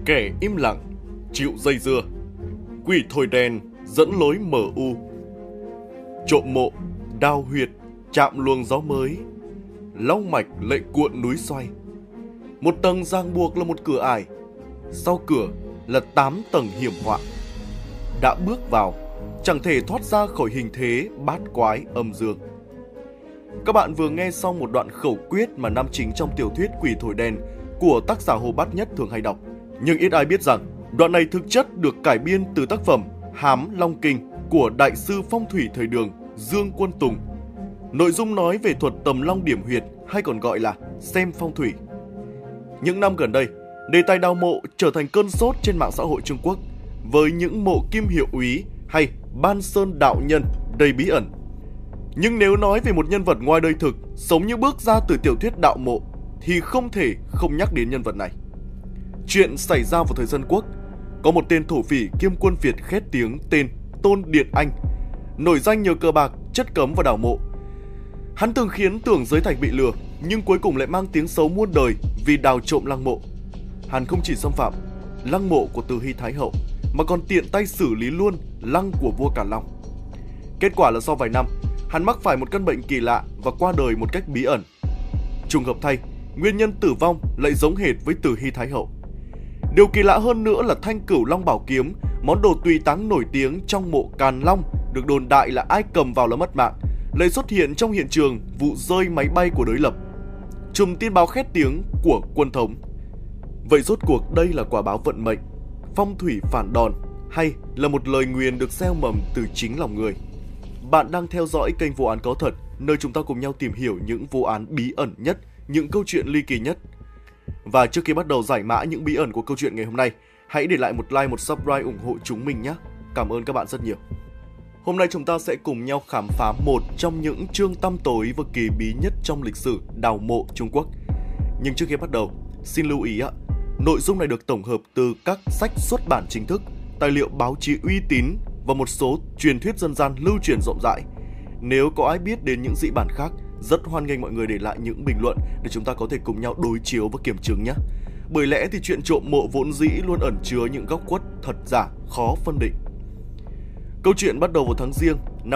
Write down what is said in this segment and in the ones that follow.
Kẻ im lặng, chịu dây dưa. Quỷ thổi đèn dẫn lối MU. Trộm mộ, đào huyệt, chạm luồng gió mới. Long mạch lệ cuộn núi xoay. Một tầng ràng buộc là một cửa ải, sau cửa là 8 tầng hiểm họa. Đã bước vào, chẳng thể thoát ra khỏi hình thế bát quái âm dương. Các bạn vừa nghe xong một đoạn khẩu quyết mà nam chính trong tiểu thuyết Quỷ thổi đèn của tác giả Hồ Bát Nhất thường hay đọc. Nhưng ít ai biết rằng đoạn này thực chất được cải biên từ tác phẩm Hám Long Kinh của đại sư phong thủy thời Đường Dương Quân Tùng. Nội dung nói về thuật tầm long điểm huyệt hay còn gọi là xem phong thủy. Những năm gần đây, đề tài đào mộ trở thành cơn sốt trên mạng xã hội Trung Quốc với những mộ kim hiệu úy hay ban sơn đạo nhân đầy bí ẩn. Nhưng nếu nói về một nhân vật ngoài đời thực sống như bước ra từ tiểu thuyết đạo mộ thì không thể không nhắc đến nhân vật này. Chuyện xảy ra vào thời Dân Quốc, có một tên thổ phỉ kiêm quân Việt khét tiếng tên Tôn Điện Anh, nổi danh nhờ cờ bạc, chất cấm và đào mộ. Hắn từng khiến tưởng giới thạch bị lừa, nhưng cuối cùng lại mang tiếng xấu muôn đời vì đào trộm lăng mộ. Hắn không chỉ xâm phạm lăng mộ của Từ Hy Thái Hậu mà còn tiện tay xử lý luôn lăng của vua Càn Long. Kết quả là sau vài năm, hắn mắc phải một căn bệnh kỳ lạ và qua đời một cách bí ẩn. Trùng hợp thay, nguyên nhân tử vong lại giống hệt với Từ Hy Thái Hậu. Điều kỳ lạ hơn nữa là thanh Cửu Long Bảo Kiếm, món đồ tùy táng nổi tiếng trong mộ Càn Long, được đồn đại là ai cầm vào là mất mạng, lại xuất hiện trong hiện trường vụ rơi máy bay của đối lập. Trùm tin báo khét tiếng của quân thống. Vậy rốt cuộc đây là quả báo vận mệnh, phong thủy phản đòn hay là một lời nguyền được gieo mầm từ chính lòng người? Bạn đang theo dõi kênh Vụ Án Có Thật, nơi chúng ta cùng nhau tìm hiểu những vụ án bí ẩn nhất, những câu chuyện ly kỳ nhất. Và trước khi bắt đầu giải mã những bí ẩn của câu chuyện ngày hôm nay, hãy để lại một like, một subscribe ủng hộ chúng mình nhé. Cảm ơn các bạn rất nhiều. Hôm nay chúng ta sẽ cùng nhau khám phá một trong những chương tăm tối và kỳ bí nhất trong lịch sử đào mộ Trung Quốc. Nhưng trước khi bắt đầu, xin lưu ý nội dung này được tổng hợp từ các sách xuất bản chính thức, tài liệu báo chí uy tín và một số truyền thuyết dân gian lưu truyền rộng rãi. Nếu có ai biết đến những dị bản khác, rất hoan nghênh mọi người để lại những bình luận để chúng ta có thể cùng nhau đối chiếu và kiểm chứng nhé. Bởi lẽ thì chuyện trộm mộ vốn dĩ luôn ẩn chứa những góc khuất thật giả khó phân định. Câu chuyện bắt đầu vào tháng Giêng năm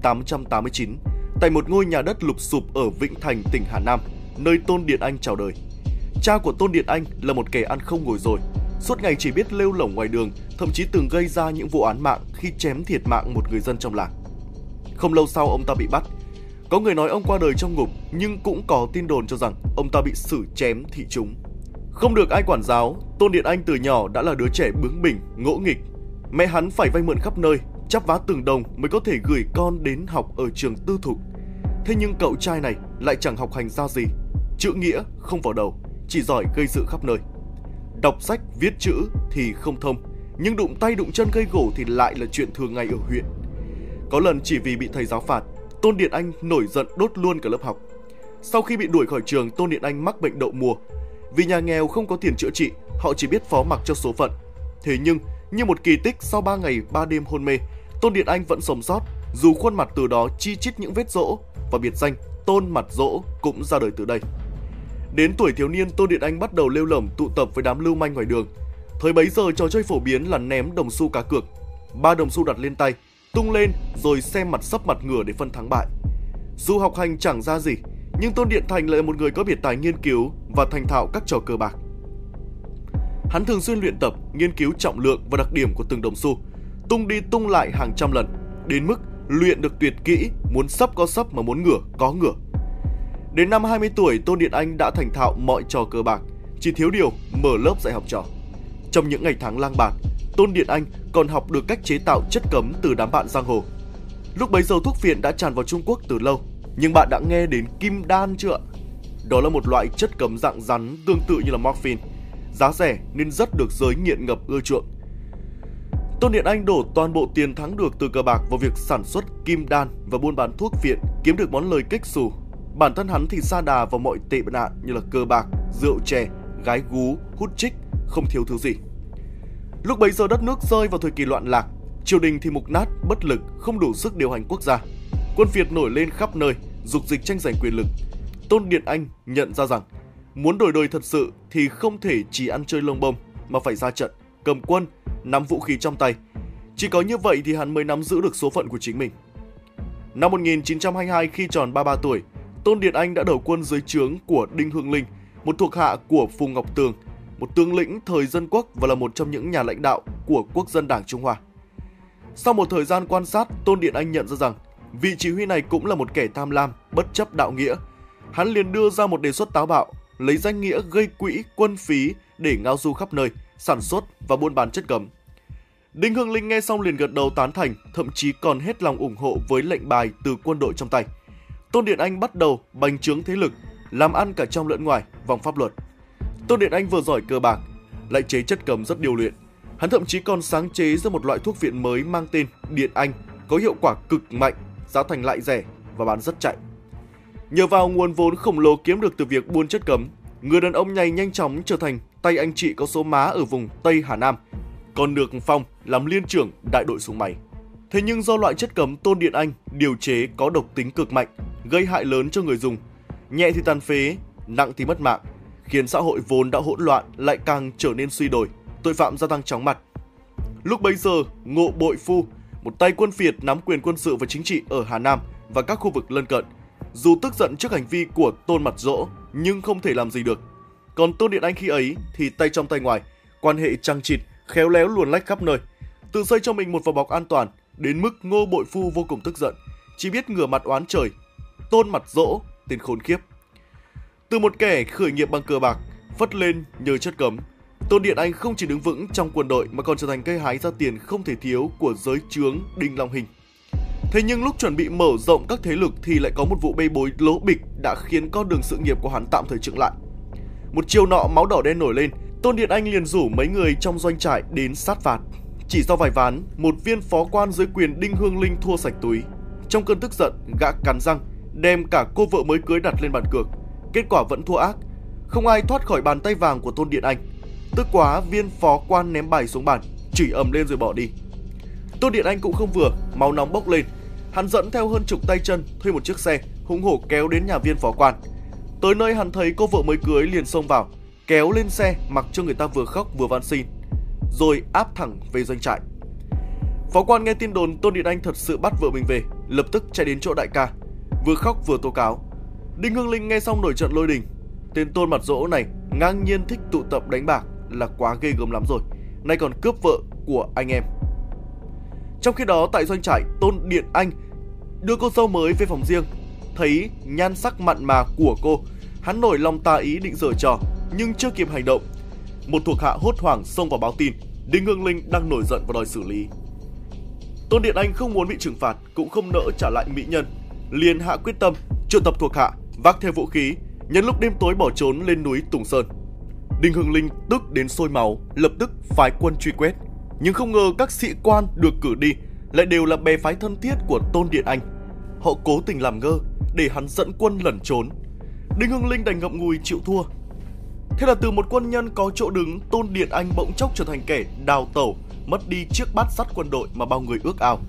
1889 tại một ngôi nhà đất lụp xụp ở Vĩnh Thành, tỉnh Hà Nam, nơi Tôn Điện Anh chào đời. Cha của Tôn Điện Anh là một kẻ ăn không ngồi rồi, suốt ngày chỉ biết lêu lổng ngoài đường, thậm chí từng gây ra những vụ án mạng khi chém thiệt mạng một người dân trong làng. Không lâu sau ông ta bị bắt. Có người nói ông qua đời trong ngục, nhưng cũng có tin đồn cho rằng ông ta bị xử chém thị chúng. Không được ai quản giáo, Tôn Điện Anh từ nhỏ đã là đứa trẻ bướng bỉnh, ngỗ nghịch. Mẹ hắn phải vay mượn khắp nơi, chắp vá từng đồng mới có thể gửi con đến học ở trường tư thục. Thế nhưng cậu trai này lại chẳng học hành ra gì, chữ nghĩa không vào đầu, chỉ giỏi gây sự khắp nơi. Đọc sách, viết chữ thì không thông, nhưng đụng tay đụng chân gây gổ thì lại là chuyện thường ngày ở huyện. Có lần chỉ vì bị thầy giáo phạt, Tôn Điện Anh nổi giận đốt luôn cả lớp học. Sau khi bị đuổi khỏi trường, Tôn Điện Anh mắc bệnh đậu mùa. Vì nhà nghèo không có tiền chữa trị, họ chỉ biết phó mặc cho số phận. Thế nhưng, như một kỳ tích, sau 3 ngày 3 đêm hôn mê, Tôn Điện Anh vẫn sống sót, dù khuôn mặt từ đó chi chít những vết rỗ, và biệt danh Tôn Mặt Rỗ cũng ra đời từ đây. Đến tuổi thiếu niên, Tôn Điện Anh bắt đầu lêu lổng tụ tập với đám lưu manh ngoài đường. Thời bấy giờ trò chơi phổ biến là ném đồng xu cá cược. 3 đồng xu đặt lên tay, tung lên rồi xem mặt sấp mặt ngửa để phân thắng bại. Dù học hành chẳng ra gì, nhưng Tôn Điện Thành lại là một người có biệt tài nghiên cứu và thành thạo các trò cờ bạc. Hắn thường xuyên luyện tập, nghiên cứu trọng lượng và đặc điểm của từng đồng xu, tung đi tung lại hàng trăm lần, đến mức luyện được tuyệt kỹ, muốn sấp có sấp mà muốn ngửa có ngửa. Đến năm 20 tuổi, Tôn Điện Anh đã thành thạo mọi trò cờ bạc, chỉ thiếu điều mở lớp dạy học trò. Trong những ngày tháng lang bạt, Tôn Điện Anh còn học được cách chế tạo chất cấm từ đám bạn giang hồ. Lúc bấy giờ thuốc phiện đã tràn vào Trung Quốc từ lâu, nhưng bạn đã nghe đến kim đan chưa? Đó là một loại chất cấm dạng rắn tương tự như là morphine, giá rẻ nên rất được giới nghiện ngập ưa chuộng. Tôn Điện Anh đổ toàn bộ tiền thắng được từ cờ bạc vào việc sản xuất kim đan và buôn bán thuốc phiện, kiếm được món lời kếch xù. Bản thân hắn thì sa đà vào mọi tệ nạn như là cờ bạc, rượu chè, gái gú, hút chích, không thiếu thứ gì. Lúc bấy giờ đất nước rơi vào thời kỳ loạn lạc, triều đình thì mục nát, bất lực, không đủ sức điều hành quốc gia. Quân phiệt nổi lên khắp nơi, dục dịch tranh giành quyền lực. Tôn Điện Anh nhận ra rằng muốn đổi đời thật sự thì không thể chỉ ăn chơi lông bông, mà phải ra trận, cầm quân, nắm vũ khí trong tay. Chỉ có như vậy thì hắn mới nắm giữ được số phận của chính mình. Năm 1922, khi tròn 33 tuổi, Tôn Điền Anh đã đầu quân dưới trướng của Đinh Hương Linh, một thuộc hạ của Phùng Ngọc Tường, một tướng lĩnh thời Dân Quốc và là một trong những nhà lãnh đạo của Quốc dân Đảng Trung Hoa. Sau một thời gian quan sát, Tôn Điền Anh nhận ra rằng vị chỉ huy này cũng là một kẻ tham lam, bất chấp đạo nghĩa. Hắn liền đưa ra một đề xuất táo bạo, lấy danh nghĩa gây quỹ, quân phí để ngao du khắp nơi, sản xuất và buôn bán chất cấm. Đinh Hương Linh nghe xong liền gật đầu tán thành, thậm chí còn hết lòng ủng hộ với lệnh bài từ quân đội trong tay. Tôn Điền Anh bắt đầu bành trướng thế lực, làm ăn cả trong lẫn ngoài, vòng pháp luật. Tôn Điền Anh vừa giỏi cờ bạc, lại chế chất cấm rất điêu luyện. Hắn thậm chí còn sáng chế ra một loại thuốc viện mới mang tên Điện Anh, có hiệu quả cực mạnh, giá thành lại rẻ và bán rất chạy. Nhờ vào nguồn vốn khổng lồ kiếm được từ việc buôn chất cấm, người đàn ông này nhanh chóng trở thành tay anh chị có số má ở vùng Tây Hà Nam, còn được phong làm liên trưởng đại đội súng máy. Thế nhưng do loại chất cấm Tôn Điền Anh điều chế có độc tính cực mạnh, gây hại lớn cho người dùng, nhẹ thì tàn phế, nặng thì mất mạng, khiến xã hội vốn đã hỗn loạn lại càng trở nên suy đồi, tội phạm gia tăng chóng mặt. Lúc bấy giờ, Ngộ Bội Phu, một tay quân phiệt nắm quyền quân sự và chính trị ở Hà Nam và các khu vực lân cận, dù tức giận trước hành vi của Tôn Mặt Dỗ nhưng không thể làm gì được. Còn Tôn Điền Anh khi ấy thì tay trong tay ngoài, quan hệ chằng chịt, khéo léo luồn lách khắp nơi, tự xây cho mình một vỏ bọc an toàn, đến mức Ngô Bội Phu vô cùng tức giận, chỉ biết ngửa mặt oán trời. Tôn Mặt Dỗ, tên khốn khiếp. Từ một kẻ khởi nghiệp bằng cờ bạc, phất lên nhờ chất cấm, Tôn Điền Anh không chỉ đứng vững trong quân đội mà còn trở thành cây hái ra tiền không thể thiếu của giới trướng Đinh Long Hình. Thế nhưng lúc chuẩn bị mở rộng các thế lực thì lại có một vụ bê bối lố bịch đã khiến con đường sự nghiệp của hắn tạm thời chững lại. Một chiều nọ máu đỏ đen nổi lên, Tôn Điền Anh liền rủ mấy người trong doanh trại đến sát phạt. Chỉ sau vài ván, một viên phó quan dưới quyền Đinh Hương Linh thua sạch túi. Trong cơn tức giận, gã cắn răng, đem cả cô vợ mới cưới đặt lên bàn cược. Kết quả vẫn thua ác, không ai thoát khỏi bàn tay vàng của Tôn Điền Anh. Tức quá, viên phó quan ném bài xuống bàn, chửi ầm lên rồi bỏ đi. Tôn Điền Anh cũng không vừa, máu nóng bốc lên. Hắn dẫn theo hơn chục tay chân, thuê một chiếc xe, hùng hổ kéo đến nhà viên phó quan. Tới nơi hắn thấy cô vợ mới cưới liền xông vào, kéo lên xe mặc cho người ta vừa khóc vừa van xin, rồi áp thẳng về doanh trại. Phó quan nghe tin đồn Tôn Điền Anh thật sự bắt vợ mình về, lập tức chạy đến chỗ đại ca, vừa khóc vừa tố cáo. Đinh Hương Linh nghe xong nổi trận lôi đình. Tên Tôn Mặt Dỗ này ngang nhiên thích tụ tập đánh bạc là quá ghê gớm lắm rồi, nay còn cướp vợ của anh em. Trong khi đó tại doanh trại, Tôn Điền Anh đưa cô dâu mới về phòng riêng. Thấy nhan sắc mặn mà của cô, hắn nổi lòng tà ý định giở trò, nhưng chưa kịp hành động, một thuộc hạ hốt hoảng xông vào báo tin Đinh Hương Linh đang nổi giận và đòi xử lý. Tôn Điền Anh không muốn bị trừng phạt, cũng không nỡ trả lại mỹ nhân, liền hạ quyết tâm triệu tập thuộc hạ, vác theo vũ khí, nhân lúc đêm tối bỏ trốn lên núi Tùng Sơn. Đinh Hương Linh tức đến sôi máu, lập tức phái quân truy quét, nhưng không ngờ các sĩ quan được cử đi lại đều là bè phái thân thiết của Tôn Điền Anh. Họ cố tình làm ngơ để hắn dẫn quân lẩn trốn. Đinh Hương Linh đành ngậm ngùi chịu thua. Thế là từ một quân nhân có chỗ đứng, Tôn Điền Anh bỗng chốc trở thành kẻ đào tẩu, mất đi chiếc bát sắt quân đội mà bao người ước ao.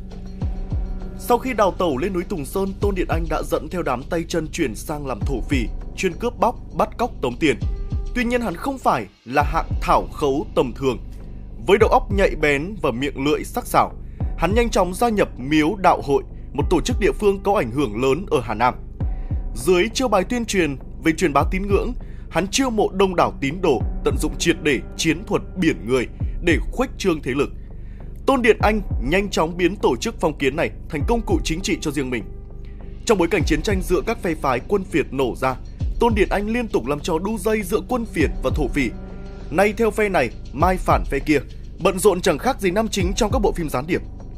Sau khi đào tẩu lên núi Tùng Sơn, Tôn Điền Anh đã dẫn theo đám tay chân chuyển sang làm thổ phỉ, chuyên cướp bóc, bắt cóc tống tiền. Tuy nhiên hắn không phải là hạng thảo khấu tầm thường. Với đầu óc nhạy bén và miệng lưỡi sắc sảo, hắn nhanh chóng gia nhập Miếu Đạo Hội, một tổ chức địa phương có ảnh hưởng lớn ở Hà Nam. Dưới chiêu bài tuyên truyền về truyền bá tín ngưỡng, hắn chiêu mộ đông đảo tín đồ, tận dụng triệt để chiến thuật biển người để khuếch trương thế lực. Tôn Điền Anh nhanh chóng biến tổ chức phong kiến này thành công cụ chính trị cho riêng mình. Trong bối cảnh chiến tranh giữa các phe phái quân phiệt nổ ra, Tôn Điền Anh liên tục làm trò đu dây giữa quân phiệt và thổ phỉ. Nay theo phe này, mai phản phe kia, bận rộn chẳng khác gì nam chính trong các bộ phim gián điệp.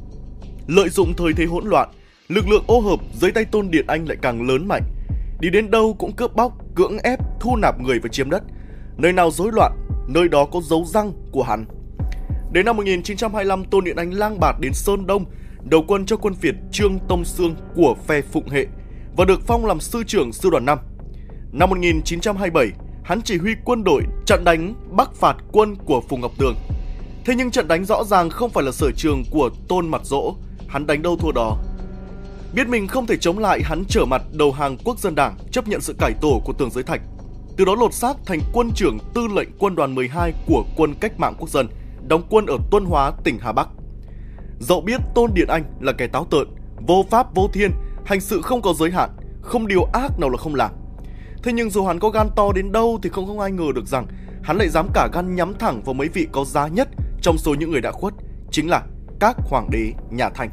Lợi dụng thời thế hỗn loạn, lực lượng ô hợp dưới tay Tôn Điền Anh lại càng lớn mạnh. Đi đến đâu cũng cướp bóc, cưỡng ép, thu nạp người và chiếm đất. Nơi nào rối loạn, nơi đó có dấu răng của hắn. Đến năm 1925, Tôn Điền Anh lang bạt đến Sơn Đông, đầu quân cho quân phiệt Trương Tông Sương của phe Phụng Hệ và được phong làm sư trưởng sư đoàn 5. Năm 1927, hắn chỉ huy quân đội chặn đánh bắc phạt quân của Phùng Ngọc Tường. Thế nhưng trận đánh rõ ràng không phải là sở trường của Tôn Mặt Dỗ, hắn đánh đâu thua đó. Biết mình không thể chống lại, hắn trở mặt đầu hàng Quốc dân Đảng, chấp nhận sự cải tổ của Tường Giới Thạch. từ đó lột xác thành quân trưởng tư lệnh quân đoàn 12 của quân cách mạng quốc dân, đóng quân ở Tuân Hóa, tỉnh Hà Bắc. Dẫu biết Tôn Điện Anh là kẻ táo tợn, vô pháp vô thiên, hành sự không có giới hạn, không điều ác nào là không làm. Thế nhưng dù hắn có gan to đến đâu thì không ai ngờ được rằng hắn lại dám cả gan nhắm thẳng vào mấy vị có giá nhất trong số những người đã khuất, chính là các hoàng đế nhà Thanh.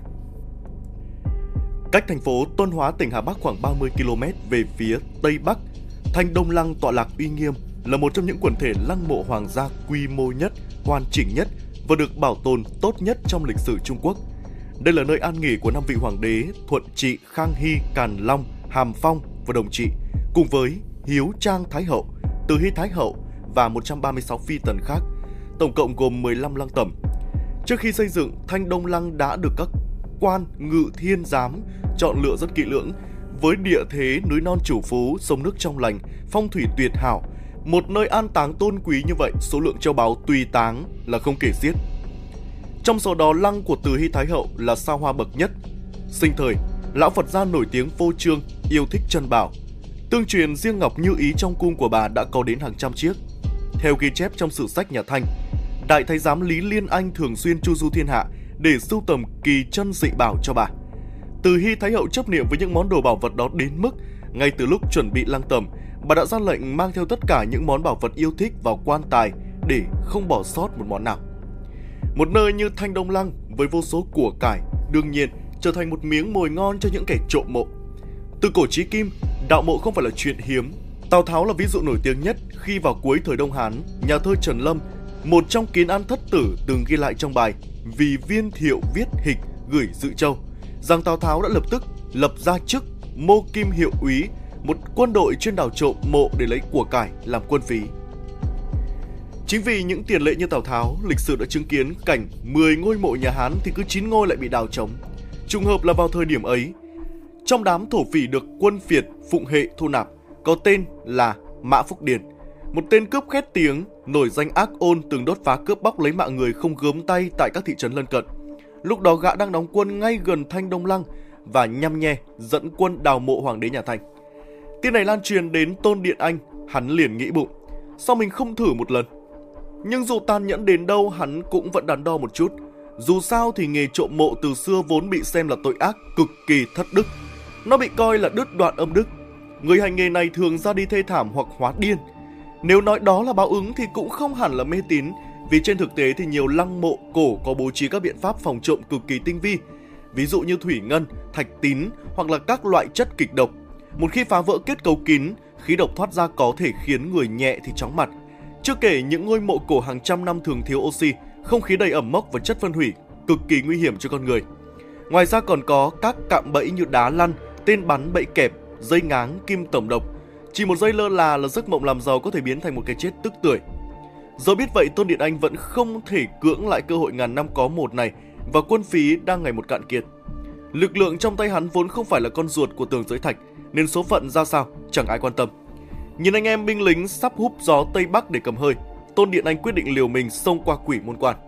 Cách thành phố Tuân Hóa, tỉnh Hà Bắc khoảng 30 km về phía Tây Bắc, Thanh Đông Lăng tọa lạc uy nghiêm, là một trong những quần thể lăng mộ hoàng gia quy mô nhất, hoàn chỉnh nhất và được bảo tồn tốt nhất trong lịch sử Trung Quốc. Đây là nơi an nghỉ của 5 vị hoàng đế Thuận Trị, Khang Hy, Càn Long, Hàm Phong và Đồng Trị, cùng với Hiếu Trang Thái Hậu, Từ Hy Thái Hậu và 136 phi tần khác, tổng cộng gồm 15 lăng tẩm. Trước khi xây dựng, Thanh Đông Lăng đã được các quan ngự thiên giám chọn lựa rất kỹ lưỡng, với địa thế núi non trù phú, sông nước trong lành, phong thủy tuyệt hảo. Một nơi an táng tôn quý như vậy, số lượng châu báu tùy táng là không kể xiết. Trong số đó, lăng của Từ Hy Thái Hậu là sao hoa bậc nhất. Sinh thời, lão Phật gia nổi tiếng phô trương, yêu thích trân bảo. Tương truyền riêng ngọc như ý trong cung của bà đã có đến hàng trăm chiếc. Theo ghi chép trong sử sách nhà Thanh, Đại Thái giám Lý Liên Anh thường xuyên chu du thiên hạ để sưu tầm kỳ chân dị bảo cho bà. Từ Hy Thái Hậu chấp niệm với những món đồ bảo vật đó đến mức ngay từ lúc chuẩn bị lăng tẩm, bà đã ra lệnh mang theo tất cả những món bảo vật yêu thích vào quan tài để không bỏ sót một món nào. Một nơi như Thanh Đông Lăng với vô số của cải đương nhiên trở thành một miếng mồi ngon cho những kẻ trộm mộ. Từ cổ chí kim, đạo mộ không phải là chuyện hiếm. Tào Tháo là ví dụ nổi tiếng nhất khi vào cuối thời Đông Hán, nhà thơ Trần Lâm, một trong kiến an thất tử, từng ghi lại trong bài Vì Viên Thiệu viết hịch gửi Dự Châu rằng Tào Tháo đã lập tức lập ra chức Mô Kim Hiệu úy, một quân đội chuyên đào trộm mộ để lấy của cải làm quân phí. Chính vì những tiền lệ như Tào Tháo, lịch sử đã chứng kiến cảnh 10 ngôi mộ nhà Hán thì cứ 9 ngôi lại bị đào trống. Trùng hợp là vào thời điểm ấy, trong đám thổ phỉ được quân Việt Phụng Hệ thu nạp, có tên là Mã Phúc Điền, một tên cướp khét tiếng, nổi danh ác ôn, từng đốt phá cướp bóc lấy mạng người không gớm tay tại các thị trấn lân cận. Lúc đó gã đang đóng quân ngay gần Thanh Đông Lăng và nhăm nhe dẫn quân đào mộ hoàng đế nhà Thanh. Tin này lan truyền đến Tôn Điện Anh, hắn liền nghĩ bụng, sao mình không thử một lần? Nhưng dù tàn nhẫn đến đâu, hắn cũng vẫn đắn đo một chút. Dù sao thì nghề trộm mộ từ xưa vốn bị xem là tội ác cực kỳ thất đức. Nó bị coi là đứt đoạn âm đức. Người hành nghề này thường ra đi thê thảm hoặc hóa điên. Nếu nói đó là báo ứng thì cũng không hẳn là mê tín, vì trên thực tế thì nhiều lăng mộ cổ có bố trí các biện pháp phòng trộm cực kỳ tinh vi. Ví dụ như thủy ngân, thạch tín hoặc là các loại chất kịch độc. Một khi phá vỡ kết cấu kín, khí độc thoát ra có thể khiến người nhẹ thì chóng mặt. Chưa kể những ngôi mộ cổ hàng trăm năm thường thiếu oxy, không khí đầy ẩm mốc và chất phân hủy, cực kỳ nguy hiểm cho con người. Ngoài ra còn có các cạm bẫy như đá lăn, tên bắn, bẫy kẹp, dây ngáng, kim tẩm độc. Chỉ một giây lơ là giấc mộng làm giàu có thể biến thành một cái chết tức tưởi. Do biết vậy, Tôn Điện Anh vẫn không thể cưỡng lại cơ hội ngàn năm có một này, và quân phí đang ngày một cạn kiệt. Lực lượng trong tay hắn vốn không phải là con ruột của Tường Giới Thạch, nên số phận ra sao chẳng ai quan tâm. Nhìn anh em binh lính sắp húp gió Tây Bắc để cầm hơi, Tôn Điện Anh quyết định liều mình xông qua Quỷ Môn Quan.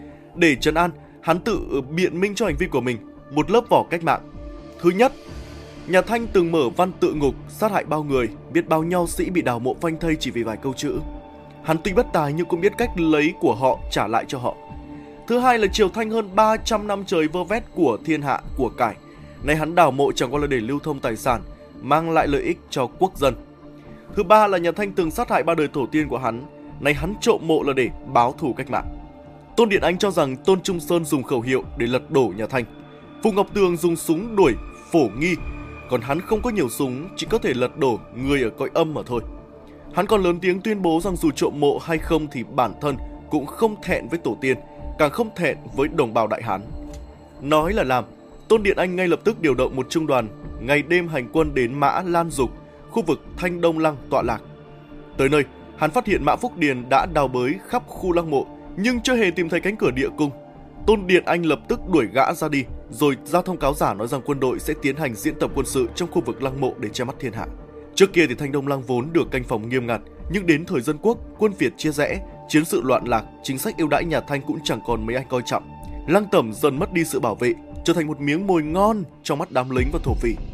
Để trấn an, hắn tự biện minh cho hành vi của mình một lớp vỏ cách mạng. Thứ nhất, nhà Thanh từng mở văn tự ngục, sát hại bao người, biết bao nho sĩ bị đào mộ phanh thây chỉ vì vài câu chữ. Hắn tuy bất tài nhưng cũng biết cách lấy của họ trả lại cho họ. Thứ hai là triều Thanh hơn 300 năm trời vơ vét của thiên hạ của cải, nay hắn đào mộ chẳng qua là để lưu thông tài sản, mang lại lợi ích cho quốc dân. Thứ ba là nhà Thanh từng sát hại 3 đời tổ tiên của hắn, nay hắn trộm mộ là để báo thù cách mạng. Tôn Điện Anh cho rằng Tôn Trung Sơn dùng khẩu hiệu để lật đổ nhà Thanh, Phùng Ngọc Tường dùng súng đuổi Phổ Nghi, còn hắn không có nhiều súng, chỉ có thể lật đổ người ở cõi âm mà thôi. Hắn còn lớn tiếng tuyên bố rằng dù trộm mộ hay không thì bản thân cũng không thẹn với tổ tiên, càng không thẹn với đồng bào Đại Hán. Nói là làm, Tôn Điện Anh ngay lập tức điều động một trung đoàn ngày đêm hành quân đến Mã Lan Dục, khu vực Thanh Đông Lăng tọa lạc. Tới nơi, hắn phát hiện Mã Phúc Điền đã đào bới khắp khu lăng mộ nhưng chưa hề tìm thấy cánh cửa địa cung. Tôn Điện Anh lập tức đuổi gã ra đi, rồi ra thông cáo giả nói rằng quân đội sẽ tiến hành diễn tập quân sự trong khu vực lăng mộ để che mắt thiên hạ. Trước kia thì Thanh Đông Lăng vốn được canh phòng nghiêm ngặt, nhưng đến thời Dân Quốc, quân Việt chia rẽ, chiến sự loạn lạc, chính sách ưu đãi nhà Thanh cũng chẳng còn mấy ai coi trọng. Lăng tẩm dần mất đi sự bảo vệ, trở thành một miếng mồi ngon trong mắt đám lính và thổ phỉ.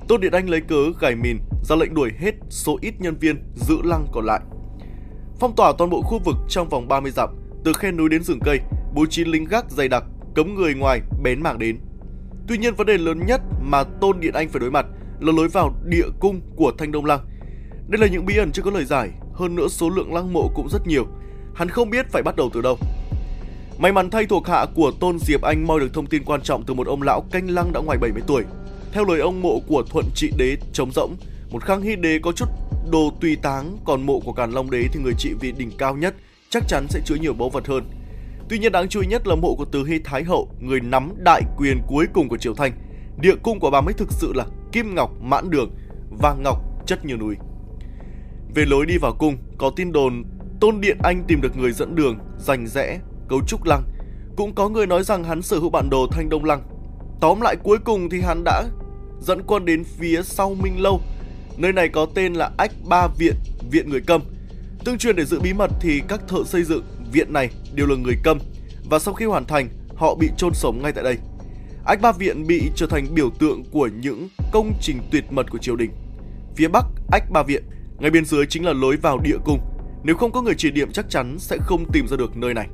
Tôn Điện Anh lấy cớ gài mìn ra lệnh đuổi hết số ít nhân viên giữ lăng còn lại. Phong tỏa toàn bộ khu vực trong vòng 30 dặm, từ khe núi đến rừng cây, bố trí lính gác dày đặc, cấm người ngoài bén mảng đến. Tuy nhiên, vấn đề lớn nhất mà Tôn Điện Anh phải đối mặt là lối vào địa cung của Thanh Đông Lăng. Đây là những bí ẩn chưa có lời giải, hơn nữa số lượng lăng mộ cũng rất nhiều. Hắn không biết phải bắt đầu từ đâu. May mắn thay, thuộc hạ của Tôn Diệp Anh moi được thông tin quan trọng từ một ông lão canh lăng đã ngoài 70 tuổi. Theo lời ông, mộ của Thuận Trị Đế trống rỗng, một Khang Hy Đế có chút đồ tùy táng, còn mộ của Càn Long Đế thì người trị vị đỉnh cao nhất chắc chắn sẽ chứa nhiều báu vật hơn. Tuy nhiên, đáng chú ý nhất là mộ của Từ Hy Thái Hậu, người nắm đại quyền cuối cùng của triều Thanh. Địa cung của bà mới thực sự là kim ngọc mãn đường, vàng ngọc chất như núi. Về lối đi vào cung, có tin đồn Tôn Điện Anh tìm được người dẫn đường, rành rẽ, cấu trúc lăng. Cũng có người nói rằng hắn sở hữu bản đồ Thanh Đông Lăng. Tóm lại, cuối cùng thì hắn đã dẫn quân đến phía sau Minh Lâu. Nơi này có tên là Ách Ba Viện, viện người Câm. Tương truyền để giữ bí mật thì các thợ xây dựng viện này đều là người Câm, và sau khi hoàn thành, họ bị chôn sống ngay tại đây. Ách Ba Viện bị trở thành biểu tượng của những công trình tuyệt mật của triều đình. Phía bắc Ách Ba Viện, ngay bên dưới chính là lối vào địa cung. Nếu không có người chỉ điểm chắc chắn sẽ không tìm ra được nơi này.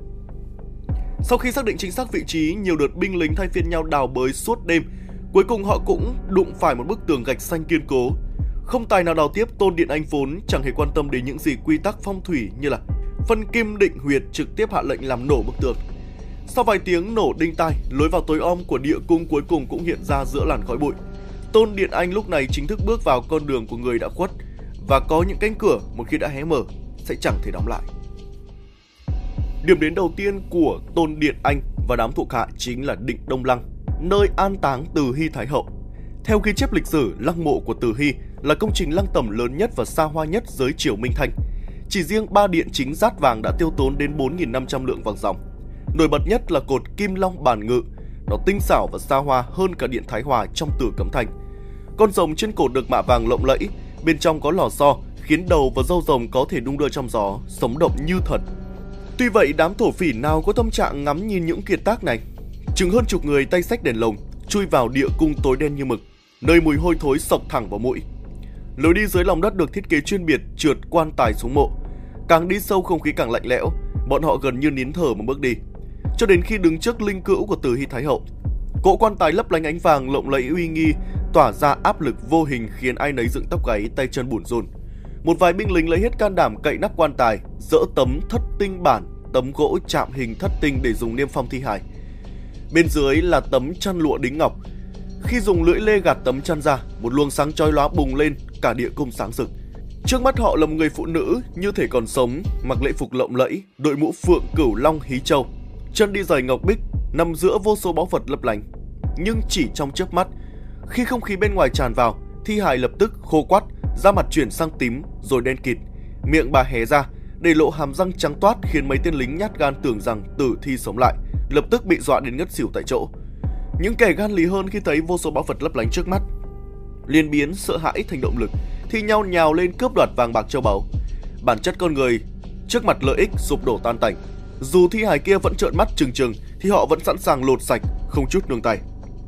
Sau khi xác định chính xác vị trí, nhiều đợt binh lính thay phiên nhau đào bới suốt đêm. Cuối cùng họ cũng đụng phải một bức tường gạch xanh kiên cố. Không tài nào đào tiếp, Tôn Điện Anh vốn chẳng hề quan tâm đến những gì quy tắc phong thủy như là phân kim định huyệt, trực tiếp hạ lệnh làm nổ bức tường. Sau vài tiếng nổ đinh tai, lối vào tối om của địa cung cuối cùng cũng hiện ra giữa làn khói bụi. Tôn Điện Anh lúc này chính thức bước vào con đường của người đã khuất, và có những cánh cửa một khi đã hé mở sẽ chẳng thể đóng lại. Điểm đến đầu tiên của Tôn Điện Anh và đám thuộc hạ chính là Định Đông Lăng, nơi an táng Từ Hy Thái Hậu. Theo ghi chép lịch sử, lăng mộ của Từ Hy là công trình lăng tẩm lớn nhất và xa hoa nhất dưới triều Minh Thanh. Chỉ riêng 3 điện chính dát vàng đã tiêu tốn đến 4.500 lượng vàng ròng. Nổi bật nhất là cột Kim Long Bản Ngự, nó tinh xảo và xa hoa hơn cả điện Thái Hòa trong Tử Cấm Thành. Con rồng trên cột được mạ vàng lộng lẫy, bên trong có lò xo, khiến đầu và râu rồng có thể đung đưa trong gió, sống động như thật. Tuy vậy, đám thổ phỉ nào có tâm trạng ngắm nhìn những kiệt tác này? Chừng hơn chục người tay xách đèn lồng chui vào địa cung tối đen như mực, nơi mùi hôi thối xộc thẳng vào mũi. Lối đi dưới lòng đất được thiết kế chuyên biệt trượt quan tài xuống mộ. Càng đi sâu không khí càng lạnh lẽo, bọn họ gần như nín thở mà bước đi, cho đến khi đứng trước linh cữu của Từ Hy Thái Hậu. Cỗ quan tài lấp lánh ánh vàng lộng lẫy uy nghi, tỏa ra áp lực vô hình khiến ai nấy dựng tóc gáy, tay chân bủn run. Một vài binh lính lấy hết can đảm cậy nắp quan tài, dỡ tấm thất tinh bản, tấm gỗ chạm hình thất tinh để dùng niêm phong thi hài. Bên dưới là tấm chăn lụa đính ngọc. Khi dùng lưỡi lê gạt tấm chăn ra, một luồng sáng chói lóa bùng lên, cả địa cung sáng rực. Trước mắt họ là một người phụ nữ như thể còn sống, mặc lễ phục lộng lẫy, đội mũ phượng cửu long hí châu, chân đi giày ngọc bích, nằm giữa vô số báu vật lấp lánh. Nhưng chỉ trong chớp mắt, khi không khí bên ngoài tràn vào, thi hài lập tức khô quắt, da mặt chuyển sang tím rồi đen kịt, miệng bà hé ra để lộ hàm răng trắng toát, khiến mấy tên lính nhát gan tưởng rằng tử thi sống lại, lập tức bị dọa đến ngất xỉu tại chỗ. Những kẻ gan lì hơn khi thấy vô số báu vật lấp lánh trước mắt, liền biến sợ hãi thành động lực, thi nhau nhào lên cướp đoạt vàng bạc châu báu. Bản chất con người trước mặt lợi ích sụp đổ tan tành. Dù thi hài kia vẫn trợn mắt trừng trừng thì họ vẫn sẵn sàng lột sạch, không chút nương tay.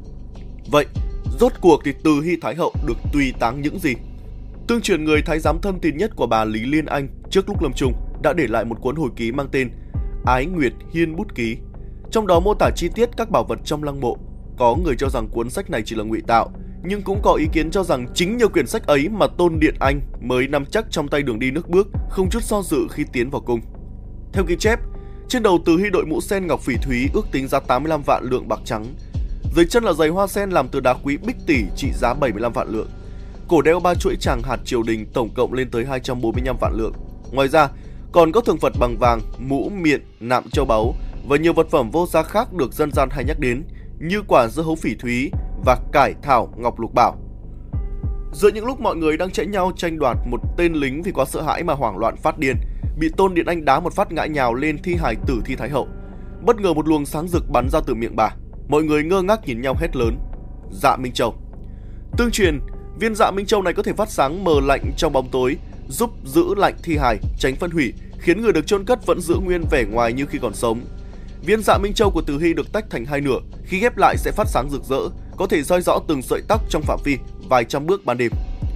Vậy rốt cuộc thì Từ Hy Thái Hậu được tùy táng những gì? Tương truyền người thái giám thân tín nhất của bà Lý Liên Anh trước lúc lâm chung đã để lại một cuốn hồi ký mang tên Ái Nguyệt Hiên Bút Ký. Trong đó mô tả chi tiết các bảo vật trong lăng mộ. Có người cho rằng cuốn sách này chỉ là ngụy tạo, nhưng cũng có ý kiến cho rằng chính nhờ quyển sách ấy mà Tôn Điện Anh mới nắm chắc trong tay đường đi nước bước, không chút do dự khi tiến vào cung. Theo ghi chép, trên đầu Từ Hy đội mũ sen ngọc phỉ thúy ước tính giá 85 vạn lượng bạc trắng. Dưới chân là giày hoa sen làm từ đá quý bích tỷ trị giá 75 vạn lượng. Cổ đeo 3 chuỗi tràng hạt triều đình tổng cộng lên tới 245 vạn lượng. Ngoài ra, còn có thường vật bằng vàng, mũ miện, nạm châu báu và nhiều vật phẩm vô giá khác được dân gian hay nhắc đến, như quả dưa hấu phỉ thúy và cải thảo ngọc lục bảo. Giữa những lúc mọi người đang cãi nhau tranh đoạt, một tên lính vì quá sợ hãi mà hoảng loạn phát điên, bị Tôn Điện Anh đá một phát ngã nhào lên thi hài Tử Thi Thái Hậu. Bất ngờ một luồng sáng rực bắn ra từ miệng bà. Mọi người ngơ ngác nhìn nhau hét lớn: Dạ Minh Châu! Tương truyền, viên Dạ Minh Châu này có thể phát sáng mờ lạnh trong bóng tối, giúp giữ lạnh thi hài, tránh phân hủy, khiến người được chôn cất vẫn giữ nguyên vẻ ngoài như khi còn sống. Viên Dạ Minh Châu của Từ Hy được tách thành hai nửa, khi ghép lại sẽ phát sáng rực rỡ, có thể soi rõ từng sợi tóc trong phạm vi vài trăm bước ban đêm.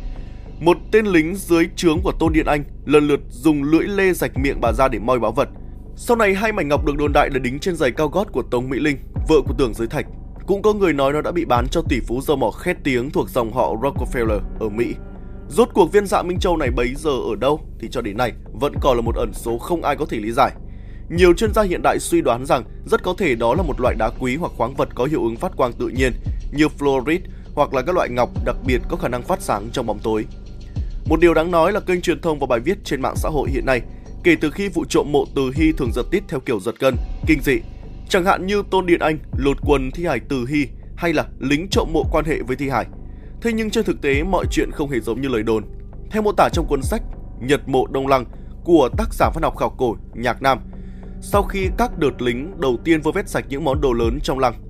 Một tên lính dưới trướng của Tôn Điện Anh lần lượt dùng lưỡi lê rạch miệng bà ra để moi báu vật. Sau này, hai mảnh ngọc được đồn đại là đính trên giày cao gót của Tống Mỹ Linh, vợ của Tưởng Giới Thạch. Cũng có người nói nó đã bị bán cho tỷ phú dầu mỏ khét tiếng thuộc dòng họ Rockefeller ở Mỹ. Rốt cuộc viên dạ Minh Châu này bấy giờ ở đâu thì cho đến nay vẫn còn là một ẩn số không ai có thể lý giải. Nhiều chuyên gia hiện đại suy đoán rằng rất có thể đó là một loại đá quý hoặc khoáng vật có hiệu ứng phát quang tự nhiên như fluorite hoặc là các loại ngọc đặc biệt có khả năng phát sáng trong bóng tối. Một điều đáng nói là kênh truyền thông và bài viết trên mạng xã hội hiện nay, kể từ khi vụ trộm mộ Từ Hy thường giật tít theo kiểu giật gân, kinh dị, chẳng hạn như Tôn Điện Anh lột quần thi hài Từ Hy hay là lính trộm mộ quan hệ với thi hài. Thế nhưng trên thực tế mọi chuyện không hề giống như lời đồn. Theo mô tả trong cuốn sách Nhật mộ Đông Lăng của tác giả văn học khảo cổ Nhạc Nam, sau khi các đợt lính đầu tiên vơ vét sạch những món đồ lớn trong lăng,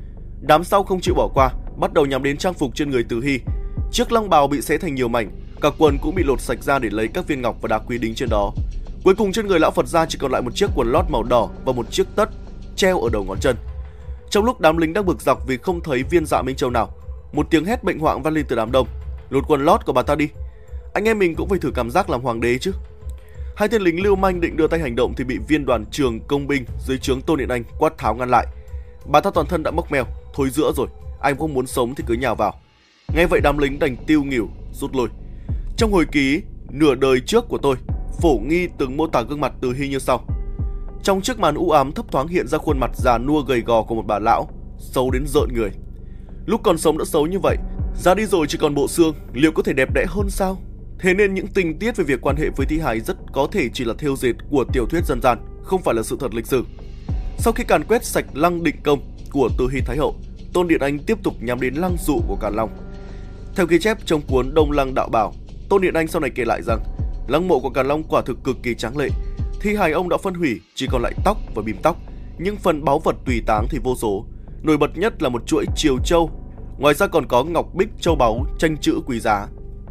đám sau không chịu bỏ qua, bắt đầu nhắm đến trang phục trên người Từ Hy. Chiếc lăng bào bị xé thành nhiều mảnh, cả quần cũng bị lột sạch ra để lấy các viên ngọc và đá quý đính trên đó. Cuối cùng trên người lão Phật gia chỉ còn lại một chiếc quần lót màu đỏ và một chiếc tất treo ở đầu ngón chân. Trong lúc đám lính đang bực dọc vì không thấy viên dạ Minh Châu nào, một tiếng hét bệnh hoạn vang lên từ đám đông: "Lột quần lót của bà ta đi, anh em mình cũng phải thử cảm giác làm hoàng đế chứ." Hai tên lính lưu manh định đưa tay hành động thì bị viên đoàn trường công binh dưới trướng Tôn Điện Anh quát tháo ngăn lại. Bà ta toàn thân đã mốc meo, thối rữa rồi, anh không muốn sống thì cứ nhào vào. Nghe vậy đám lính đành tiêu nghỉu rút lui. Trong hồi ký Nửa đời trước của tôi, Phổ Nghi từng mô tả gương mặt Từ Hy như sau: trong chiếc màn u ám thấp thoáng hiện ra khuôn mặt già nua gầy gò của một bà lão, xấu đến rợn người. Lúc còn sống đã xấu như vậy, ra đi rồi chỉ còn bộ xương, liệu có thể đẹp đẽ hơn sao? Thế nên những tình tiết về việc quan hệ với thi hài rất có thể chỉ là thêu dệt của tiểu thuyết dân gian, không phải là sự thật lịch sử. Sau khi càn quét sạch lăng Định Công của Từ Hy Thái Hậu, Tôn Điện Anh tiếp tục nhắm đến lăng Dụ của Càn Long. Theo ghi chép trong cuốn Đông Lăng Đạo Bảo, Tôn Điện Anh sau này kể lại rằng lăng mộ của Càn Long quả thực cực kỳ tráng lệ. Thi hài ông đã phân hủy, chỉ còn lại tóc và bím tóc, nhưng phần báu vật tùy táng thì vô số. Nổi bật nhất là một chuỗi triều châu, ngoài ra còn có ngọc bích, châu báu, tranh chữ quý giá.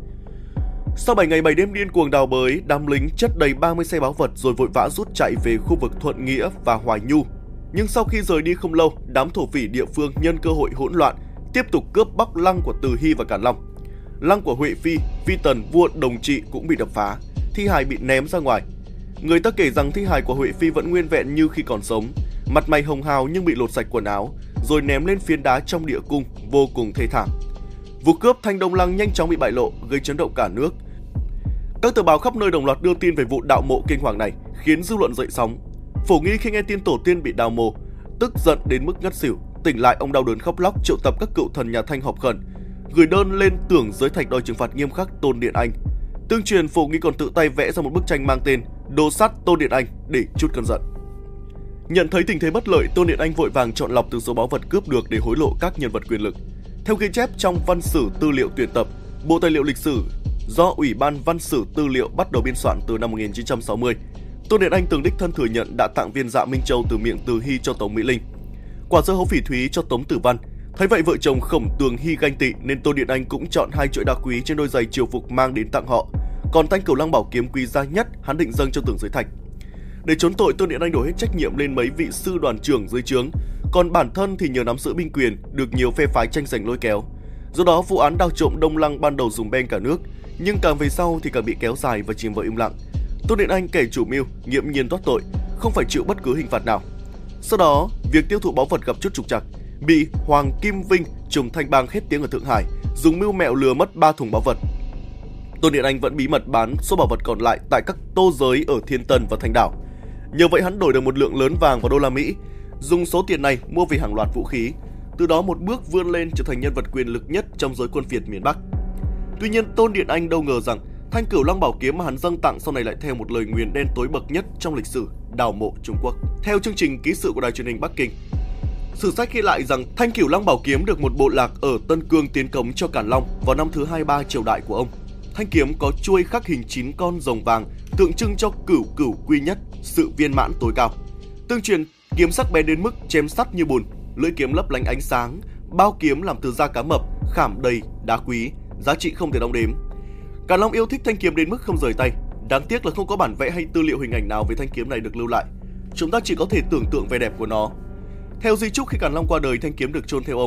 Sau 7 ngày 7 đêm điên cuồng đào bới, đám lính chất đầy 30 xe báu vật rồi vội vã rút chạy về khu vực Thuận Nghĩa và Hoài Nhu. Nhưng sau khi rời đi không lâu, đám thổ phỉ địa phương nhân cơ hội hỗn loạn tiếp tục cướp bóc lăng của Từ Hy và Càn Long. Lăng của Huệ Phi, Phi Tần, vua Đồng Trị cũng bị đập phá, thi hài bị ném ra ngoài. Người ta kể rằng thi hài của Huệ Phi vẫn nguyên vẹn như khi còn sống, mặt mày hồng hào nhưng bị lột sạch quần áo, rồi ném lên phiến đá trong địa cung, vô cùng thê thảm. Vụ cướp Thanh Đông Lăng nhanh chóng bị bại lộ, gây chấn động cả nước. Các tờ báo khắp nơi đồng loạt đưa tin về vụ đạo mộ kinh hoàng này, khiến dư luận dậy sóng. Phổ Nghi khi nghe tin tổ tiên bị đào mộ, tức giận đến mức ngất xỉu. Tỉnh lại, ông đau đớn khóc lóc triệu tập các cựu thần nhà Thanh họp khẩn, gửi đơn lên Tưởng Giới Thạch đòi trừng phạt nghiêm khắc Tôn Điện Anh. Tương truyền Phổ Nghi còn tự tay vẽ ra một bức tranh mang tên Đồ sắt Tôn Điện Anh để trút cơn giận. Nhận thấy tình thế bất lợi, Tôn Điện Anh vội vàng chọn lọc từ số báu vật cướp được để hối lộ các nhân vật quyền lực. Theo ghi chép trong Văn sử tư liệu tuyển tập, bộ tài liệu lịch sử do Ủy ban Văn sử tư liệu bắt đầu biên soạn từ năm 1960, Tôn Điện Anh từng đích thân thừa nhận đã tặng viên dạ Minh Châu từ miệng Từ Hy cho Tống Mỹ Linh, quả dưa hấu phỉ thúy cho Tống Tử Văn. Thấy vậy vợ chồng Khổng Tường Hy ganh tị nên Tôn Điện Anh cũng chọn 2 chuỗi đá quý trên đôi giày triều phục mang đến tặng họ. Còn thanh cửu lăng bảo kiếm quý giá nhất hắn định dâng cho Tưởng Giới Thạch. Để trốn tội, Tôn Điện Anh đổ hết trách nhiệm lên mấy vị sư đoàn trưởng dưới trướng, còn bản thân thì nhờ nắm giữ binh quyền được nhiều phe phái tranh giành lôi kéo. Do đó vụ án đào trộm Đông Lăng ban đầu rùng beng cả nước, nhưng càng về sau thì càng bị kéo dài và chìm vào im lặng. Tôn Điện Anh, kẻ chủ mưu, nghiễm nhiên thoát tội, không phải chịu bất cứ hình phạt nào. Sau đó, việc tiêu thụ báu vật gặp chút trục trặc, bị Hoàng Kim Vinh, trùm Thanh Bang khét tiếng ở Thượng Hải, dùng mưu mẹo lừa mất 3 thùng báu vật. Tôn Điện Anh vẫn bí mật bán số bảo vật còn lại tại các tô giới ở Thiên Tân và Thanh Đảo. Nhờ vậy hắn đổi được một lượng lớn vàng và đô la Mỹ, dùng số tiền này mua về hàng loạt vũ khí, từ đó một bước vươn lên trở thành nhân vật quyền lực nhất trong giới quân phiệt miền Bắc. Tuy nhiên, Tôn Điện Anh đâu ngờ rằng thanh cửu long bảo kiếm mà hắn dâng tặng sau này lại theo một lời nguyền đen tối bậc nhất trong lịch sử đào mộ Trung Quốc. Theo chương trình ký sự của đài truyền hình Bắc Kinh, sử sách ghi lại rằng thanh cửu long bảo kiếm được một bộ lạc ở Tân Cương tiến cống cho Càn Long vào năm thứ 23 triều đại của ông. Thanh kiếm có chuôi khắc hình 9 con rồng vàng, tượng trưng cho cửu cửu quy nhất, sự viên mãn tối cao. Tương truyền kiếm sắc bén đến mức chém sắt như bùn, lưỡi kiếm lấp lánh ánh sáng, bao kiếm làm từ da cá mập, khảm đầy đá quý, giá trị không thể đong đếm. Càn Long yêu thích thanh kiếm đến mức không rời tay. Đáng tiếc là không có bản vẽ hay tư liệu hình ảnh nào về thanh kiếm này được lưu lại. Chúng ta chỉ có thể tưởng tượng vẻ đẹp của nó. Theo di chúc khi Càn Long qua đời, thanh kiếm được chôn theo ông.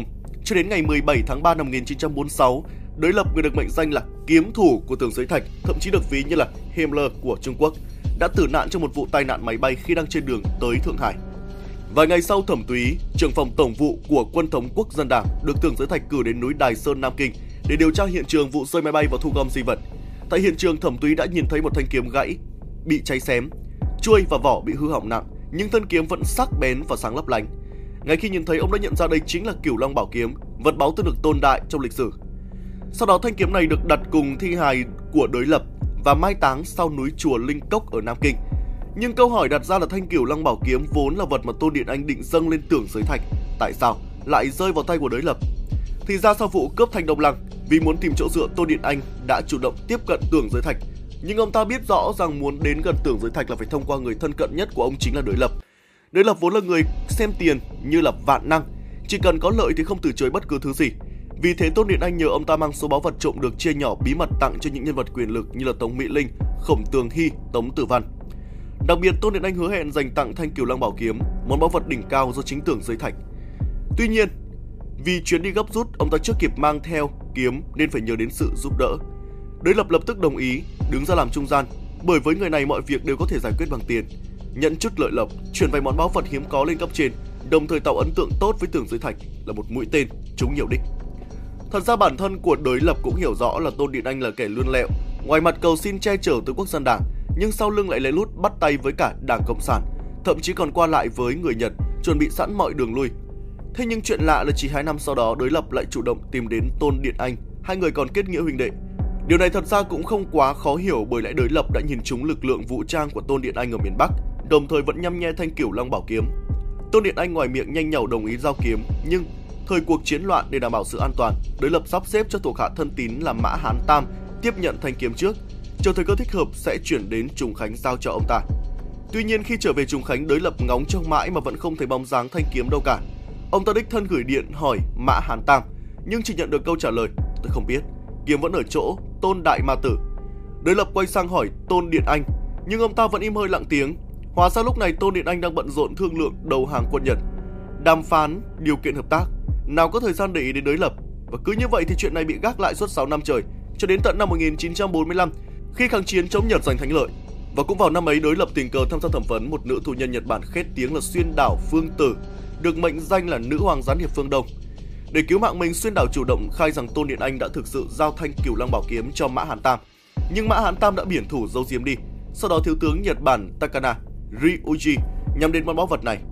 cho đến ngày 17 tháng 3 năm 1946, đối lập, người được mệnh danh là kiếm thủ của tường giới thạch, thậm chí được ví như là Himmler của Trung Quốc, đã tử nạn trong một vụ tai nạn máy bay khi đang trên đường tới Thượng Hải. Vài ngày sau, Thẩm Túy, trưởng phòng tổng vụ của Quân thống Quốc dân Đảng, được tường giới thạch cử đến núi Đài Sơn, Nam Kinh để điều tra hiện trường vụ rơi máy bay và thu gom di vật. Tại hiện trường, Thẩm Túy đã nhìn thấy một thanh kiếm gãy, bị cháy xém, chuôi và vỏ bị hư hỏng nặng, nhưng thân kiếm vẫn sắc bén và sáng lấp lánh. Ngay khi nhìn thấy, ông đã nhận ra đây chính là Cửu Long Bảo Kiếm, vật báu từng được tôn đại trong lịch sử. Sau đó, thanh kiếm này được đặt cùng thi hài của Đới Lập và mai táng sau núi chùa Linh Cốc ở Nam Kinh. Nhưng câu hỏi đặt ra là thanh Cửu Long Bảo Kiếm vốn là vật mà Tôn Điện Anh định dâng lên tường giới thạch, tại sao lại rơi vào tay của Đới Lập? Thì ra sau vụ cướp thành Đông Lăng, vì muốn tìm chỗ dựa, Tôn Điện Anh đã chủ động tiếp cận tường giới thạch. Nhưng ông ta biết rõ rằng muốn đến gần tường giới thạch là phải thông qua người thân cận nhất của ông, chính là Đới Lập. Đới Lập vốn là người xem tiền như là vạn năng, chỉ cần có lợi thì không từ chối bất cứ thứ gì. Vì thế Tôn Điện Anh nhờ ông ta mang số báu vật trộm được chia nhỏ bí mật tặng cho những nhân vật quyền lực như là Tống Mỹ Linh, Khổng Tường Hy, Tống Tử Văn. Đặc biệt, Tôn Điện Anh hứa hẹn dành tặng thanh Cửu Long Bảo Kiếm, món báu vật đỉnh cao do chính tường giới thạch. Tuy nhiên, vì chuyến đi gấp rút, ông ta chưa kịp mang theo kiếm nên phải nhờ đến sự giúp đỡ. Đới Lập lập tức đồng ý, đứng ra làm trung gian, bởi với người này mọi việc đều có thể giải quyết bằng tiền. Nhận chút lợi lộc, chuyển vài món báu vật hiếm có lên cấp trên, đồng thời tạo ấn tượng tốt với tường giới thạch là một mũi tên trúng nhiều đích. Thật ra bản thân của Đới Lập cũng hiểu rõ là Tôn Điện Anh là kẻ lươn lẹo, ngoài mặt cầu xin che chở tới Quốc dân Đảng, nhưng sau lưng lại lén lút bắt tay với cả Đảng Cộng sản, thậm chí còn qua lại với người Nhật, chuẩn bị sẵn mọi đường lui. Thế nhưng chuyện lạ là chỉ 2 năm sau đó, Đới Lập lại chủ động tìm đến Tôn Điện Anh, hai người còn kết nghĩa huynh đệ. Điều này thật ra cũng không quá khó hiểu, bởi lẽ Đới Lập đã nhìn trúng lực lượng vũ trang của Tôn Điện Anh ở miền Bắc, đồng thời vẫn nhăm nhe thanh Cửu Long Bảo Kiếm. Tôn Điện Anh ngoài miệng nhanh nhảu đồng ý giao kiếm, nhưng thời cuộc chiến loạn, để đảm bảo sự an toàn, Đới Lập sắp xếp cho thuộc hạ thân tín là Mã Hán Tam tiếp nhận thanh kiếm trước, chờ thời cơ thích hợp sẽ chuyển đến Trùng Khánh giao cho ông ta. Tuy nhiên khi trở về Trùng Khánh, Đới Lập ngóng trông mãi mà vẫn không thấy bóng dáng thanh kiếm đâu cả. Ông ta đích thân gửi điện hỏi Mã Hán Tam, nhưng chỉ nhận được câu trả lời: "Tôi không biết, kiếm vẫn ở chỗ Tôn Đại Ma Tử." Đới Lập quay sang hỏi Tôn Điện Anh, nhưng ông ta vẫn im hơi lặng tiếng. Hóa ra lúc này Tôn Điện Anh đang bận rộn thương lượng đầu hàng quân Nhật, đàm phán điều kiện hợp tác, nào có thời gian để ý đến Đới Lập. Và cứ như vậy thì chuyện này bị gác lại suốt 6 năm trời, cho đến tận năm 1945 khi kháng chiến chống Nhật giành thắng lợi. Và cũng vào năm ấy, Đới Lập tình cờ tham gia thẩm vấn một nữ tù nhân Nhật Bản khét tiếng là Xuyên Đảo Phương Tử, được mệnh danh là nữ hoàng gián điệp phương Đông. Để cứu mạng mình, Xuyên Đảo chủ động khai rằng Tôn Điện Anh đã thực sự giao thanh Cửu Long Bảo Kiếm cho Mã Hán Tam, nhưng Mã Hán Tam đã biển thủ giấu giếm đi. Sau đó thiếu tướng Nhật Bản Takana Ryuji nhắm đến món báu vật này,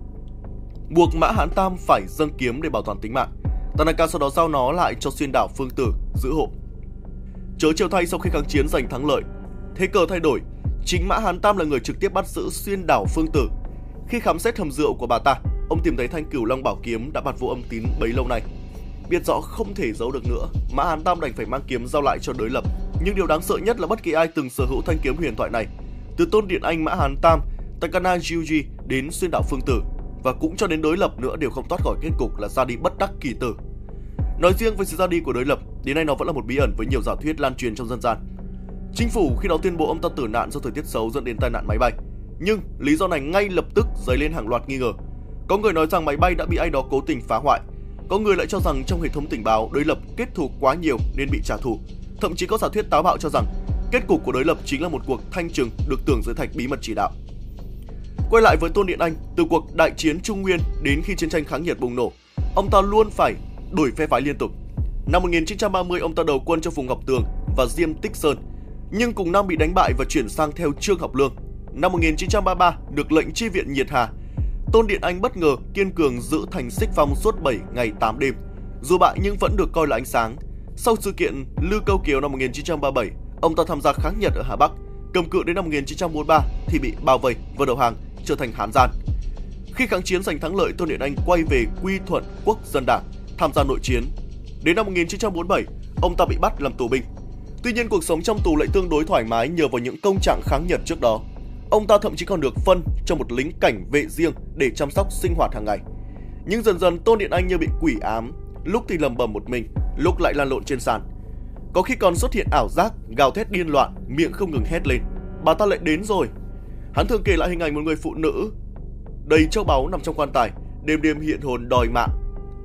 buộc Mã Hán Tam phải dâng kiếm để bảo toàn tính mạng. Tanaka sau đó giao nó lại cho Xuyên Đảo Phương Tử giữ hộ. Chớ trêu thay, sau khi kháng chiến giành thắng lợi, thế cờ thay đổi, chính Mã Hán Tam là người trực tiếp bắt giữ Xuyên Đảo Phương Tử. Khi khám xét hầm rượu của bà ta, ông tìm thấy thanh Cửu Long Bảo Kiếm đã bạt vô âm tín bấy lâu nay. Biết rõ không thể giấu được nữa, Mã Hán Tam đành phải mang kiếm giao lại cho Đới Lập. Nhưng điều đáng sợ nhất là bất kỳ ai từng sở hữu thanh kiếm huyền thoại này, từ Tôn Điện Anh, Mã Hán Tam, Takana Ryuji đến Xuyên Đảo Phương Tử, và cũng cho đến Đới Lập nữa, đều không thoát khỏi kết cục là ra đi bất đắc kỳ tử. Nói riêng về sự ra đi của Đới Lập, đến nay nó vẫn là một bí ẩn với nhiều giả thuyết lan truyền trong dân gian. Chính phủ khi đó tuyên bố ông ta tử nạn do thời tiết xấu dẫn đến tai nạn máy bay, nhưng lý do này ngay lập tức dấy lên hàng loạt nghi ngờ. Có người nói rằng máy bay đã bị ai đó cố tình phá hoại, có người lại cho rằng trong hệ thống tình báo Đới Lập kết thù quá nhiều nên bị trả thù. Thậm chí có giả thuyết táo bạo cho rằng kết cục của Đới Lập chính là một cuộc thanh trừng được tường giới thạch bí mật chỉ đạo. Quay lại với Tôn Điện Anh, từ cuộc đại chiến Trung Nguyên đến khi chiến tranh kháng Nhật bùng nổ, ông ta luôn phải đổi phe phái liên tục. Năm 1930, ông ta đầu quân cho Phùng Ngọc Tường và Diêm Tích Sơn, nhưng cùng năm bị đánh bại và chuyển sang theo Trương Học Lương. Năm 1933, được lệnh chi viện Nhiệt Hà. Tôn Điện Anh bất ngờ kiên cường giữ thành Xích Phong suốt 7 ngày 8 đêm, dù bại nhưng vẫn được coi là ánh sáng. Sau sự kiện Lư Câu Kiều năm 1937, ông ta tham gia kháng Nhật ở Hà Bắc, cầm cự đến năm 1943 thì bị bao vây và đầu hàng, trở thành Hán gian. Khi kháng chiến giành thắng lợi, Tôn Điện Anh quay về Quy Thuận Quốc dân Đảng, tham gia nội chiến. Đến năm 1947, ông ta bị bắt làm tù binh. Tuy nhiên, cuộc sống trong tù lại tương đối thoải mái nhờ vào những công trạng kháng Nhật trước đó. Ông ta thậm chí còn được phân cho một lính cảnh vệ riêng để chăm sóc sinh hoạt hàng ngày. Nhưng dần dần Tôn Điện Anh như bị quỷ ám, lúc thì lầm bầm một mình, lúc lại lăn lộn trên sàn. Có khi còn xuất hiện ảo giác, gào thét điên loạn, miệng không ngừng hét lên: "Bà ta lại đến rồi!" Hắn thường kể lại hình ảnh một người phụ nữ đầy châu báu nằm trong quan tài, đêm đêm hiện hồn đòi mạng.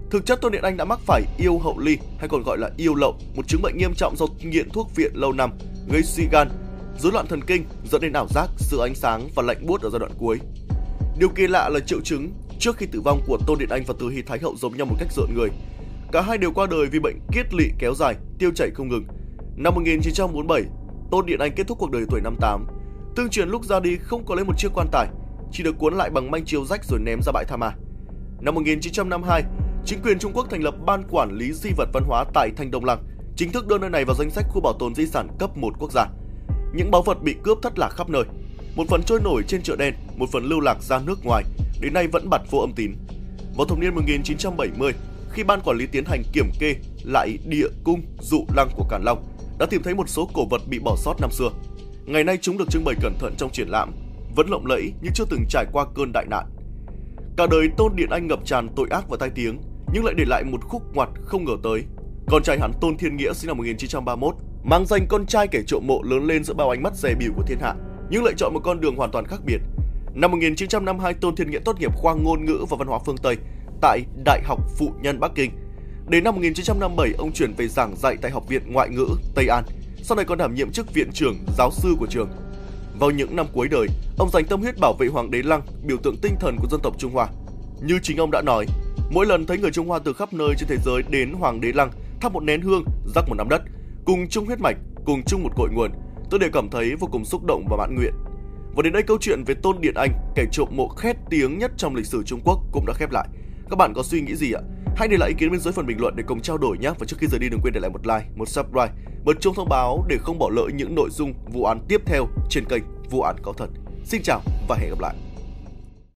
Thực chất Tôn Điện Anh đã mắc phải yêu hậu ly hay còn gọi là yêu lậu, một chứng bệnh nghiêm trọng do nghiện thuốc viện lâu năm, gây suy gan, rối loạn thần kinh dẫn đến ảo giác, sợ ánh sáng và lạnh buốt ở giai đoạn cuối. Điều kỳ lạ là triệu chứng trước khi tử vong của Tôn Điện Anh và Từ Hy Thái Hậu giống nhau một cách rợn người. Cả hai đều qua đời vì bệnh kiết lỵ kéo dài, tiêu chảy không ngừng. Năm 1947, Tôn Điện Anh kết thúc cuộc đời tuổi 58. Tương truyền lúc ra đi không có lấy một chiếc quan tài, chỉ được cuốn lại bằng manh chiếu rách rồi ném ra bãi tha ma. Năm 1952, chính quyền Trung Quốc thành lập Ban Quản lý Di vật Văn hóa tại Thanh Đông Lăng, chính thức đưa nơi này vào danh sách khu bảo tồn di sản cấp 1 quốc gia. Những báu vật bị cướp thất lạc khắp nơi, một phần trôi nổi trên chợ đen, một phần lưu lạc ra nước ngoài, đến nay vẫn bặt vô âm tín. Vào thập niên 1970, khi Ban Quản lý tiến hành kiểm kê lại địa cung dụ lăng của Càn Long, đã tìm thấy một số cổ vật bị bỏ sót năm xưa. Ngày nay chúng được trưng bày cẩn thận trong triển lãm, vẫn lộng lẫy nhưng chưa từng trải qua cơn đại nạn. Cả đời Tôn Điện Anh ngập tràn tội ác và tai tiếng, nhưng lại để lại một khúc ngoặt không ngờ tới. Con trai hắn Tôn Thiên Nghĩa sinh năm 1931, mang danh con trai kẻ trộm mộ lớn lên giữa bao ánh mắt dè bỉu của thiên hạ, nhưng lại chọn một con đường hoàn toàn khác biệt. Năm 1952, Tôn Thiên Nghĩa tốt nghiệp khoa ngôn ngữ và văn hóa phương Tây tại Đại học Phụ nhân Bắc Kinh. Đến năm 1957, ông chuyển về giảng dạy tại Học viện Ngoại ngữ Tây An, sau này còn đảm nhiệm chức viện trưởng, giáo sư của trường. Vào những năm cuối đời, ông dành tâm huyết bảo vệ Hoàng đế Lăng, biểu tượng tinh thần của dân tộc Trung Hoa. Như chính ông đã nói, mỗi lần thấy người Trung Hoa từ khắp nơi trên thế giới đến Hoàng đế Lăng thắp một nén hương, rắc một nắm đất, cùng chung huyết mạch, cùng chung một cội nguồn, tôi đều cảm thấy vô cùng xúc động và mãn nguyện. Và đến đây câu chuyện về Tôn Điện Anh, kẻ trộm mộ khét tiếng nhất trong lịch sử Trung Quốc cũng đã khép lại. Các bạn có suy nghĩ gì ạ? Hãy để lại ý kiến bên dưới phần bình luận để cùng trao đổi nhé. Và trước khi rời đi đừng quên để lại một like, một subscribe, bật chuông thông báo để không bỏ lỡ những nội dung vụ án tiếp theo trên kênh Vụ án có thật. Xin chào và hẹn gặp lại.